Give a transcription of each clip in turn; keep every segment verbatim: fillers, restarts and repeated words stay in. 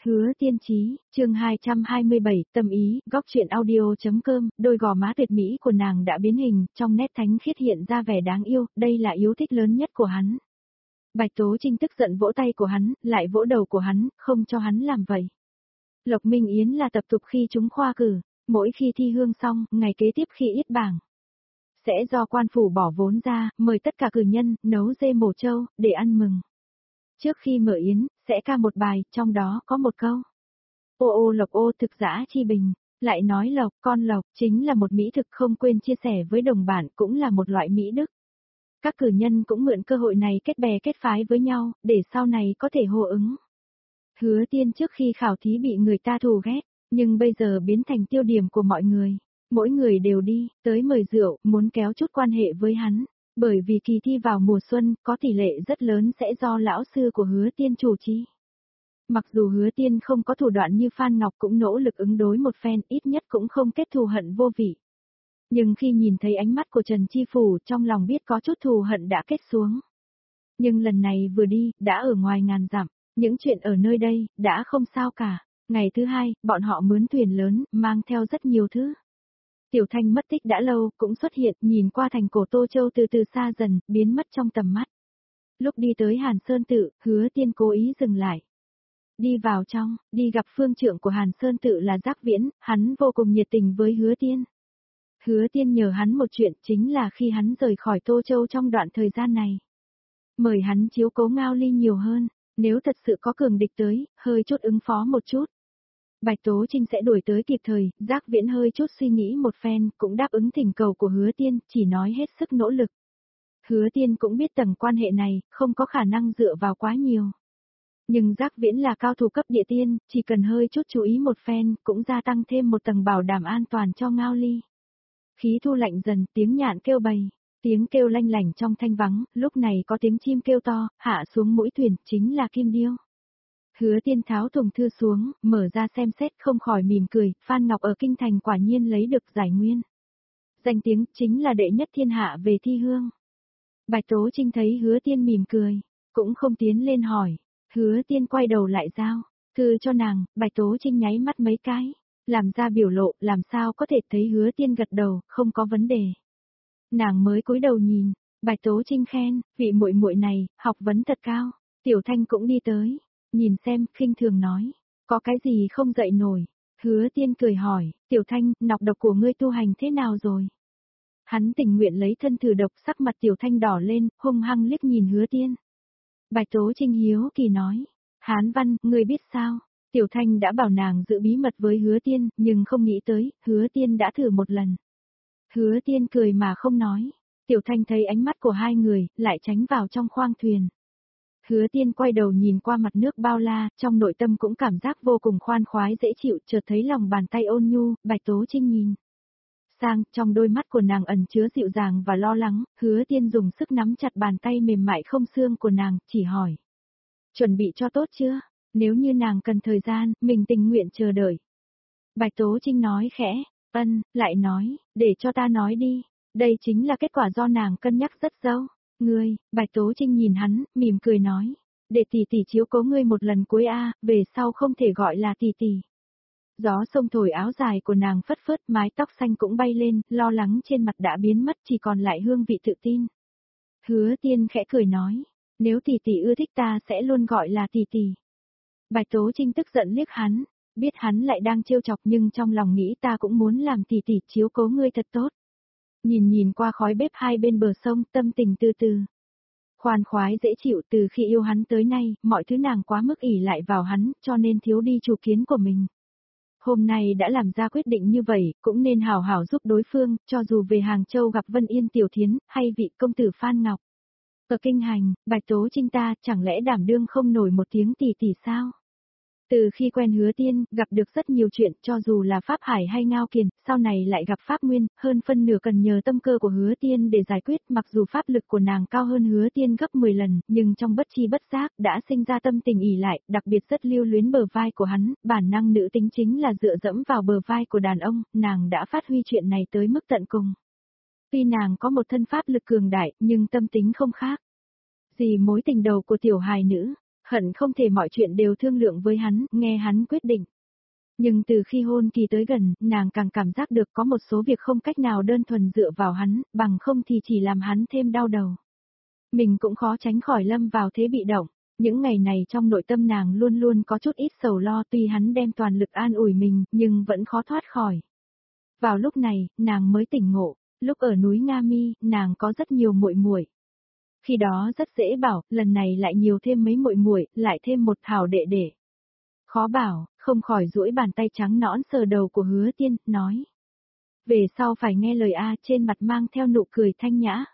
Hứa Tiên Chí, chương hai trăm hai mươi bảy, tâm ý, góc truyện audio.com, đôi gò má tuyệt mỹ của nàng đã biến hình, trong nét thánh khiết hiện ra vẻ đáng yêu, đây là yêu thích lớn nhất của hắn. Bạch Tố Trinh tức giận vỗ tay của hắn, lại vỗ đầu của hắn, không cho hắn làm vậy. Lộc Minh Yến là tập tục khi chúng khoa cử, mỗi khi thi hương xong, ngày kế tiếp khi yết bảng, sẽ do quan phủ bỏ vốn ra, mời tất cả cử nhân, nấu dê mổ trâu, để ăn mừng. Trước khi mở yến, sẽ ca một bài, trong đó có một câu. Ô ô lộc ô thực giã chi bình, lại nói lộc, con lộc, chính là một mỹ thực không quên chia sẻ với đồng bản, cũng là một loại mỹ đức. Các cử nhân cũng mượn cơ hội này kết bè kết phái với nhau, để sau này có thể hô ứng. Hứa Tiên trước khi khảo thí bị người ta thù ghét, nhưng bây giờ biến thành tiêu điểm của mọi người. Mỗi người đều đi, tới mời rượu, muốn kéo chút quan hệ với hắn. Bởi vì kỳ thi vào mùa xuân, có tỷ lệ rất lớn sẽ do lão sư của Hứa Tiên chủ trì. Mặc dù Hứa Tiên không có thủ đoạn như Phan Ngọc cũng nỗ lực ứng đối một phen, ít nhất cũng không kết thù hận vô vị. Nhưng khi nhìn thấy ánh mắt của Trần Chi Phủ, trong lòng biết có chút thù hận đã kết xuống. Nhưng lần này vừa đi, đã ở ngoài ngàn dặm, những chuyện ở nơi đây, đã không sao cả. Ngày thứ hai, bọn họ mướn thuyền lớn, mang theo rất nhiều thứ. Tiểu Thanh mất tích đã lâu, cũng xuất hiện, nhìn qua thành cổ Tô Châu từ từ xa dần, biến mất trong tầm mắt. Lúc đi tới Hàn Sơn Tự, Hứa Tiên cố ý dừng lại. Đi vào trong, đi gặp phương trượng của Hàn Sơn Tự là Giác Viễn, hắn vô cùng nhiệt tình với Hứa Tiên. Hứa Tiên nhờ hắn một chuyện, chính là khi hắn rời khỏi Tô Châu trong đoạn thời gian này. Mời hắn chiếu cố Ngao Ly nhiều hơn, nếu thật sự có cường địch tới, hơi chút ứng phó một chút. Bạch Tố Trinh sẽ đuổi tới kịp thời, Giác Viễn hơi chút suy nghĩ một phen, cũng đáp ứng thỉnh cầu của Hứa Tiên, chỉ nói hết sức nỗ lực. Hứa Tiên cũng biết tầng quan hệ này, không có khả năng dựa vào quá nhiều. Nhưng Giác Viễn là cao thủ cấp địa tiên, chỉ cần hơi chút chú ý một phen, cũng gia tăng thêm một tầng bảo đảm an toàn cho Ngao Ly. Khí thu lạnh dần, tiếng nhạn kêu bầy, tiếng kêu lanh lảnh trong thanh vắng, lúc này có tiếng chim kêu to, hạ xuống mũi thuyền, chính là Kim Điêu. Hứa Tiên tháo thùng thư xuống, mở ra xem xét không khỏi mỉm cười, Phan Ngọc ở Kinh Thành quả nhiên lấy được giải nguyên. Danh tiếng chính là đệ nhất thiên hạ về thi hương. Bạch Tố Trinh thấy Hứa Tiên mỉm cười, cũng không tiến lên hỏi. Hứa Tiên quay đầu lại giao thư cho nàng, Bạch Tố Trinh nháy mắt mấy cái, làm ra biểu lộ, làm sao có thể thấy Hứa Tiên gật đầu, không có vấn đề. Nàng mới cúi đầu nhìn, Bạch Tố Trinh khen, vị muội muội này, học vấn thật cao. Tiểu Thanh cũng đi tới, nhìn xem, khinh thường nói, có cái gì không dậy nổi. Hứa Tiên cười hỏi, Tiểu Thanh, nọc độc của ngươi tu hành thế nào rồi? Hắn tình nguyện lấy thân thử độc, sắc mặt Tiểu Thanh đỏ lên, hung hăng liếc nhìn Hứa Tiên. Bạch Tố Trinh hiếu kỳ nói, Hán Văn, ngươi biết sao? Tiểu Thanh đã bảo nàng giữ bí mật với Hứa Tiên, nhưng không nghĩ tới, Hứa Tiên đã thử một lần. Hứa Tiên cười mà không nói. Tiểu Thanh thấy ánh mắt của hai người, lại tránh vào trong khoang thuyền. Hứa Tiên quay đầu nhìn qua mặt nước bao la, trong nội tâm cũng cảm giác vô cùng khoan khoái dễ chịu, chợt thấy lòng bàn tay ôn nhu, Bạch Tố Trinh nhìn sang, trong đôi mắt của nàng ẩn chứa dịu dàng và lo lắng, Hứa Tiên dùng sức nắm chặt bàn tay mềm mại không xương của nàng, chỉ hỏi. Chuẩn bị cho tốt chưa? Nếu như nàng cần thời gian, mình tình nguyện chờ đợi. Bạch Tố Trinh nói khẽ, ân, lại nói, để cho ta nói đi, đây chính là kết quả do nàng cân nhắc rất dâu. Ngươi, Bạch Tố Trinh nhìn hắn, mỉm cười nói, để tỷ tỷ chiếu cố ngươi một lần cuối a, về sau không thể gọi là tỷ tỷ. Gió sông thổi áo dài của nàng phất phất, mái tóc xanh cũng bay lên, lo lắng trên mặt đã biến mất, chỉ còn lại hương vị tự tin. Hứa Tiên khẽ cười nói, nếu tỷ tỷ ưa thích ta sẽ luôn gọi là tỷ tỷ. Bạch Tố Trinh tức giận liếc hắn, biết hắn lại đang trêu chọc nhưng trong lòng nghĩ ta cũng muốn làm tỷ tỷ chiếu cố ngươi thật tốt. Nhìn nhìn qua khói bếp hai bên bờ sông, tâm tình từ từ. Khoan khoái dễ chịu, từ khi yêu hắn tới nay, mọi thứ nàng quá mức ỷ lại vào hắn, cho nên thiếu đi chủ kiến của mình. Hôm nay đã làm ra quyết định như vậy, cũng nên hảo hảo giúp đối phương, cho dù về Hàng Châu gặp Vân Yên Tiểu Thiến, hay vị công tử Phan Ngọc. Ở kinh hành, Bạch Tố Trinh ta, chẳng lẽ đảm đương không nổi một tiếng tỷ tỷ sao? Từ khi quen Hứa Tiên, gặp được rất nhiều chuyện, cho dù là Pháp Hải hay Ngao Kiền, sau này lại gặp Pháp Nguyên, hơn phân nửa cần nhờ tâm cơ của Hứa Tiên để giải quyết, mặc dù pháp lực của nàng cao hơn Hứa Tiên gấp mười lần, nhưng trong bất chi bất giác, đã sinh ra tâm tình ỷ lại, đặc biệt rất lưu luyến bờ vai của hắn, bản năng nữ tính chính là dựa dẫm vào bờ vai của đàn ông, nàng đã phát huy chuyện này tới mức tận cùng. Tuy nàng có một thân pháp lực cường đại, nhưng tâm tính không khác. Gì mối tình đầu của tiểu hài nữ, Hận không thể mọi chuyện đều thương lượng với hắn, nghe hắn quyết định. Nhưng từ khi hôn kỳ tới gần, nàng càng cảm giác được có một số việc không cách nào đơn thuần dựa vào hắn, bằng không thì chỉ làm hắn thêm đau đầu. Mình cũng khó tránh khỏi lâm vào thế bị động. Những ngày này trong nội tâm nàng luôn luôn có chút ít sầu lo, tuy hắn đem toàn lực an ủi mình, nhưng vẫn khó thoát khỏi. Vào lúc này, nàng mới tỉnh ngộ, lúc ở núi Nga Mi, nàng có rất nhiều muội muội. Khi đó rất dễ bảo, lần này lại nhiều thêm mấy muội muội, lại thêm một hảo đệ đệ. Khó bảo, không khỏi duỗi bàn tay trắng nõn sờ đầu của Hứa Tiên, nói. Về sau phải nghe lời A, trên mặt mang theo nụ cười thanh nhã.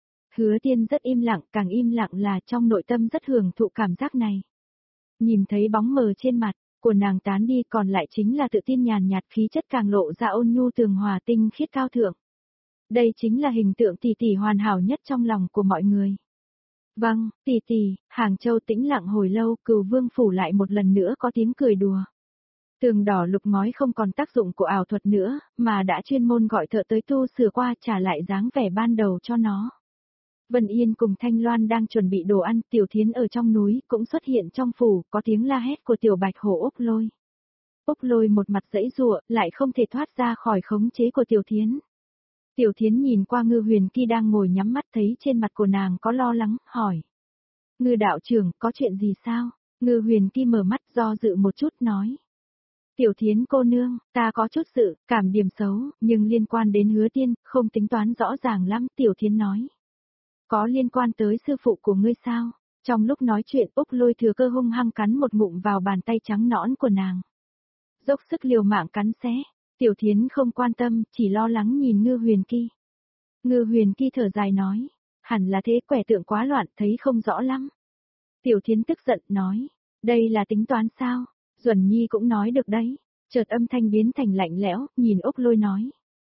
Hứa Tiên rất im lặng, càng im lặng là trong nội tâm rất hưởng thụ cảm giác này. Nhìn thấy bóng mờ trên mặt của nàng tán đi, còn lại chính là tự tin nhàn nhạt, khí chất càng lộ ra ôn nhu tường hòa tinh khiết cao thượng. Đây chính là hình tượng tỷ tỷ hoàn hảo nhất trong lòng của mọi người. Vâng, tỷ tỷ. Hàng Châu tĩnh lặng hồi lâu, Cửu Vương phủ lại một lần nữa có tiếng cười đùa. Tường đỏ lục ngói không còn tác dụng của ảo thuật nữa, mà đã chuyên môn gọi thợ tới tu sửa qua, trả lại dáng vẻ ban đầu cho nó. Vân Yên cùng Thanh Loan đang chuẩn bị đồ ăn, Tiểu Thiến ở trong núi cũng xuất hiện trong phủ, có tiếng la hét của Tiểu Bạch Hổ Úc Lôi. Úc Lôi một mặt giãy giụa, lại không thể thoát ra khỏi khống chế của Tiểu Thiến. Tiểu Thiến nhìn qua Ngư Huyền Ki đang ngồi nhắm mắt, thấy trên mặt của nàng có lo lắng, hỏi. Ngư đạo trưởng, có chuyện gì sao? Ngư Huyền Ki mở mắt do dự một chút nói. Tiểu Thiến cô nương, ta có chút sự, cảm điểm xấu, nhưng liên quan đến Hứa Tiên, không tính toán rõ ràng lắm, Tiểu Thiến nói. Có liên quan tới sư phụ của ngươi sao? Trong lúc nói chuyện, Úc Lôi thừa cơ hung hăng cắn một ngụm vào bàn tay trắng nõn của nàng. Dốc sức liều mạng cắn xé. Tiểu Thiến không quan tâm, chỉ lo lắng nhìn Ngư Huyền Ki. Ngư Huyền Ki thở dài nói, hẳn là thế, quẻ tượng quá loạn, thấy không rõ lắm. Tiểu Thiến tức giận, nói, đây là tính toán sao? Duẩn Nhi cũng nói được đấy. Chợt âm thanh biến thành lạnh lẽo, nhìn Úc Lôi nói.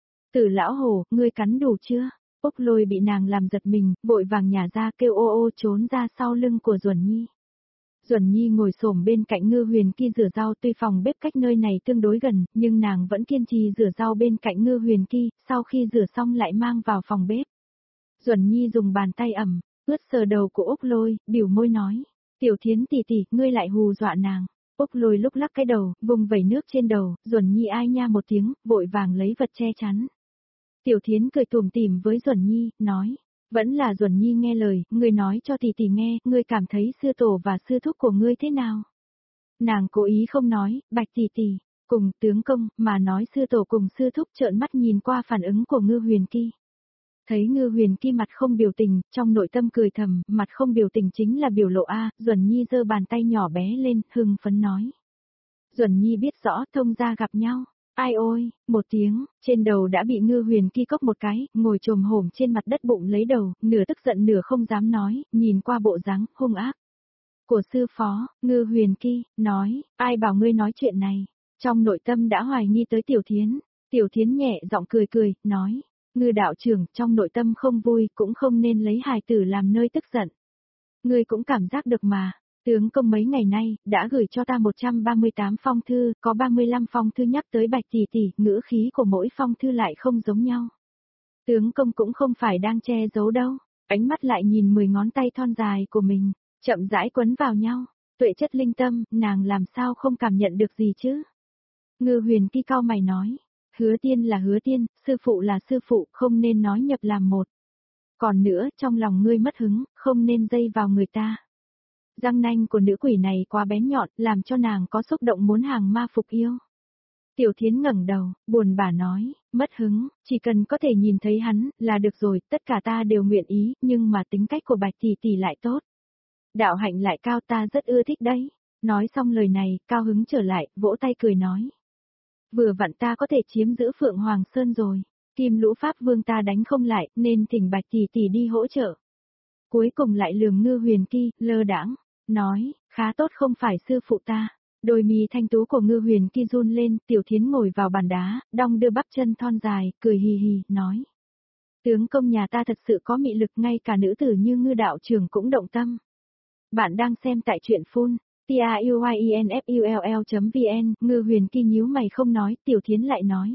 Tử lão hồ, ngươi cắn đủ chưa? Úc Lôi bị nàng làm giật mình, vội vàng nhả ra kêu ô ô trốn ra sau lưng của Duẩn Nhi. Duẩn Nhi ngồi xổm bên cạnh Ngư Huyền Ki rửa rau, tuy phòng bếp cách nơi này tương đối gần, nhưng nàng vẫn kiên trì rửa rau bên cạnh Ngư Huyền Ki, sau khi rửa xong lại mang vào phòng bếp. Duẩn Nhi dùng bàn tay ẩm, ướt sờ đầu của Úc Lôi, biểu môi nói, Tiểu Thiến tỷ tỷ, ngươi lại hù dọa nàng. Úc Lôi lúc lắc cái đầu, vùng vẩy nước trên đầu, Duẩn Nhi ai nha một tiếng, vội vàng lấy vật che chắn. Tiểu Thiến cười tủm tỉm với Duẩn Nhi, nói, vẫn là Duẩn Nhi nghe lời, ngươi nói cho tỷ tỷ nghe, ngươi cảm thấy sư tổ và sư thúc của ngươi thế nào? Nàng cố ý không nói, Bạch tỷ tỷ, cùng tướng công, mà nói sư tổ cùng sư thúc, trợn mắt nhìn qua phản ứng của Ngư Huyền Ki. Thấy Ngư Huyền Ki mặt không biểu tình, trong nội tâm cười thầm, mặt không biểu tình chính là biểu lộ A, Duẩn Nhi giơ bàn tay nhỏ bé lên, hưng phấn nói. Duẩn Nhi biết rõ, thông gia gặp nhau. Ai ôi, một tiếng, trên đầu đã bị Ngư Huyền Ki cốc một cái, ngồi trồm hổm trên mặt đất bụng lấy đầu, nửa tức giận nửa không dám nói, nhìn qua bộ dáng hung ác. Của sư phó, Ngư Huyền Ki, nói, ai bảo ngươi nói chuyện này, trong nội tâm đã hoài nghi tới Tiểu Thiến. Tiểu Thiến nhẹ giọng cười cười, nói, Ngư đạo trưởng, trong nội tâm không vui, cũng không nên lấy hài tử làm nơi tức giận. Ngươi cũng cảm giác được mà. Tướng công mấy ngày nay, đã gửi cho ta một trăm ba mươi tám phong thư, có ba mươi lăm phong thư nhắc tới Bạch tỷ tỷ, ngữ khí của mỗi phong thư lại không giống nhau. Tướng công cũng không phải đang che giấu đâu, ánh mắt lại nhìn mười ngón tay thon dài của mình, chậm rãi quấn vào nhau, tuệ chất linh tâm, nàng làm sao không cảm nhận được gì chứ? Ngư Huyền Ki cau mày nói, Hứa Tiên là Hứa Tiên, sư phụ là sư phụ, không nên nói nhập làm một. Còn nữa, trong lòng ngươi mất hứng, không nên dây vào người ta. Răng nanh của nữ quỷ này quá bén nhọn, làm cho nàng có xúc động muốn hàng ma phục yêu. Tiểu Thiến ngẩng đầu, buồn bã nói, mất hứng, chỉ cần có thể nhìn thấy hắn, là được rồi, tất cả ta đều nguyện ý, nhưng mà tính cách của Bạch tỷ tỷ lại tốt. Đạo hạnh lại cao, ta rất ưa thích đấy. Nói xong lời này, cao hứng trở lại, vỗ tay cười nói. Vừa vặn ta có thể chiếm giữ Phượng Hoàng Sơn rồi, Kim Lũ Pháp Vương ta đánh không lại, nên thỉnh Bạch tỷ tỷ đi hỗ trợ. Cuối cùng lại lườm Ngư Huyền Ki, lơ đãng. Nói, khá tốt không phải sư phụ ta. Đôi mi thanh tú của Ngư Huyền Ki run lên, Tiểu Thiến ngồi vào bàn đá, đong đưa bắp chân thon dài, cười hì hì, nói. Tướng công nhà ta thật sự có mị lực, ngay cả nữ tử như Ngư đạo trưởng cũng động tâm. Bạn đang xem tại truyện phun, t a u i e n f u l l chấm v n, Ngư Huyền Ki nhíu mày không nói, Tiểu Thiến lại nói.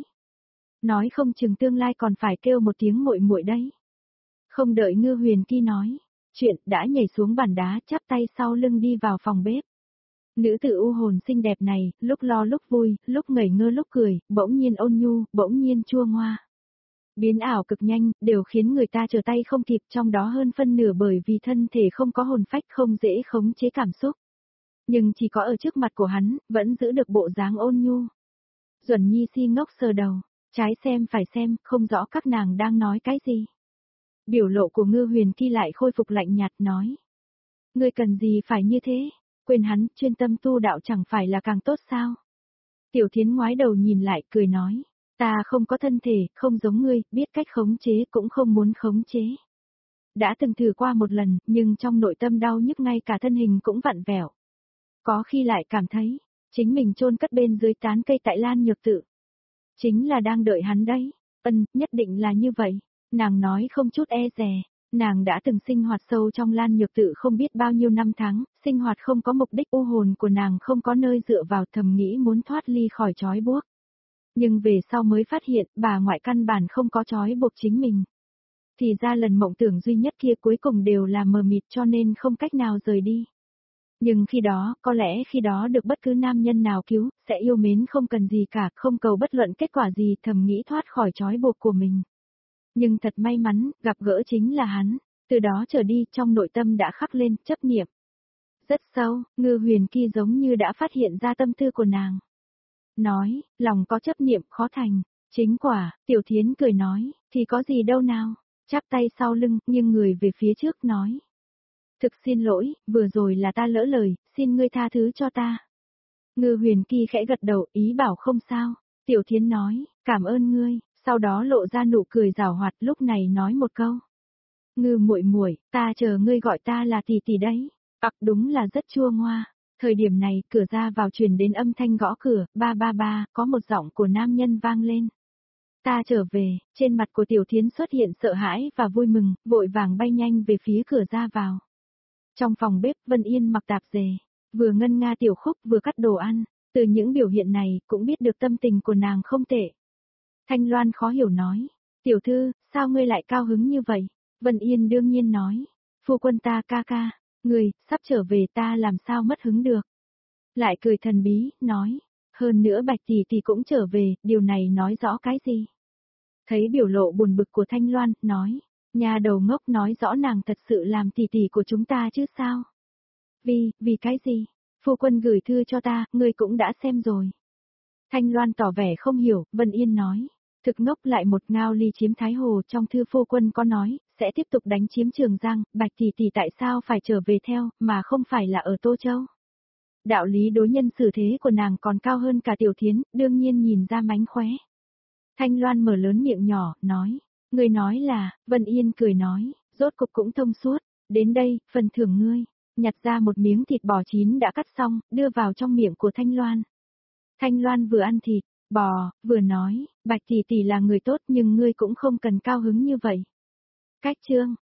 Nói không chừng tương lai còn phải kêu một tiếng muội muội đấy. Không đợi Ngư Huyền Ki nói. chuyện, đã nhảy xuống bàn đá, chắp tay sau lưng đi vào phòng bếp. Nữ tử u hồn xinh đẹp này, lúc lo lúc vui, lúc ngây ngơ lúc cười, bỗng nhiên ôn nhu, bỗng nhiên chua ngoa. Biến ảo cực nhanh, đều khiến người ta trở tay không kịp, trong đó hơn phân nửa bởi vì thân thể không có hồn phách, không dễ khống chế cảm xúc. Nhưng chỉ có ở trước mặt của hắn, vẫn giữ được bộ dáng ôn nhu. Duẩn Nhi si ngốc sờ đầu, trái xem phải xem, không rõ các nàng đang nói cái gì. Biểu lộ của Ngư Huyền Kỳ lại khôi phục lạnh nhạt nói. Ngươi cần gì phải như thế, quên hắn, chuyên tâm tu đạo chẳng phải là càng tốt sao? Tiểu Thiến ngoái đầu nhìn lại, cười nói. Ta không có thân thể, không giống ngươi, biết cách khống chế cũng không muốn khống chế. Đã từng thử qua một lần, nhưng trong nội tâm đau nhức ngay cả thân hình cũng vặn vẹo. Có khi lại cảm thấy, chính mình chôn cất bên dưới tán cây tại Lan Nhược Tự. Chính là đang đợi hắn đấy, ân, nhất định là như vậy, nàng nói không chút e dè, nàng đã từng sinh hoạt sâu trong Lan Nhược Tự không biết bao nhiêu năm tháng, sinh hoạt không có mục đích, u hồn của nàng không có nơi dựa vào, thầm nghĩ muốn thoát ly khỏi trói buộc. Nhưng về sau mới phát hiện, bà ngoại căn bản không có trói buộc chính mình. Thì ra lần mộng tưởng duy nhất kia cuối cùng đều là mờ mịt cho nên không cách nào rời đi. Nhưng khi đó, có lẽ khi đó được bất cứ nam nhân nào cứu, sẽ yêu mến không cần gì cả, không cầu bất luận kết quả gì, thầm nghĩ thoát khỏi trói buộc của mình. Nhưng thật may mắn, gặp gỡ chính là hắn, từ đó trở đi trong nội tâm đã khắc lên, chấp niệm. Rất sâu, Ngư Huyền Kỳ giống như đã phát hiện ra tâm tư của nàng. Nói, lòng có chấp niệm khó thành, chính quả, Tiểu Thiến cười nói, thì có gì đâu nào, chắp tay sau lưng, nghiêng người về phía trước nói. Thực xin lỗi, vừa rồi là ta lỡ lời, xin ngươi tha thứ cho ta. Ngư Huyền Kỳ khẽ gật đầu, ý bảo không sao. Tiểu Thiến nói, cảm ơn ngươi, sau đó lộ ra nụ cười giảo hoạt, lúc này nói một câu. Ngư muội muội, ta chờ ngươi gọi ta là tỷ tỷ đấy. Ặc đúng là rất chua ngoa. Thời điểm này, cửa ra vào truyền đến âm thanh gõ cửa, ba ba ba, có một giọng của nam nhân vang lên. Ta trở về, trên mặt của Tiểu Thiến xuất hiện sợ hãi và vui mừng, vội vàng bay nhanh về phía cửa ra vào. Trong phòng bếp, Vân Yên mặc tạp dề, vừa ngân nga tiểu khúc vừa cắt đồ ăn, từ những biểu hiện này cũng biết được tâm tình của nàng không tệ. Thanh Loan khó hiểu nói, tiểu thư, sao ngươi lại cao hứng như vậy? Vân Yên đương nhiên nói, phu quân ta ca ca, người, sắp trở về ta làm sao mất hứng được. Lại cười thần bí, nói, hơn nữa Bạch tỷ tỷ cũng trở về, điều này nói rõ cái gì? Thấy biểu lộ buồn bực của Thanh Loan, nói, nhà đầu ngốc nói rõ nàng thật sự làm tỷ tỷ của chúng ta chứ sao? Vì, vì cái gì? Phu quân gửi thư cho ta, ngươi cũng đã xem rồi. Thanh Loan tỏ vẻ không hiểu, Vân Yên nói, thực ngốc lại một ngao ly chiếm Thái Hồ, trong thư phu quân có nói, sẽ tiếp tục đánh chiếm Trường Giang, Bạch tỷ tỷ tại sao phải trở về theo, mà không phải là ở Tô Châu? Đạo lý đối nhân xử thế của nàng còn cao hơn cả Tiểu Thiến, đương nhiên nhìn ra mánh khóe. Thanh Loan mở lớn miệng nhỏ, nói, người nói là, Vân Yên cười nói, rốt cục cũng thông suốt, đến đây, phần thưởng ngươi, nhặt ra một miếng thịt bò chín đã cắt xong, đưa vào trong miệng của Thanh Loan. Thanh Loan vừa ăn thịt, bò, vừa nói, Bạch tỷ tỷ là người tốt nhưng ngươi cũng không cần cao hứng như vậy. Cách chương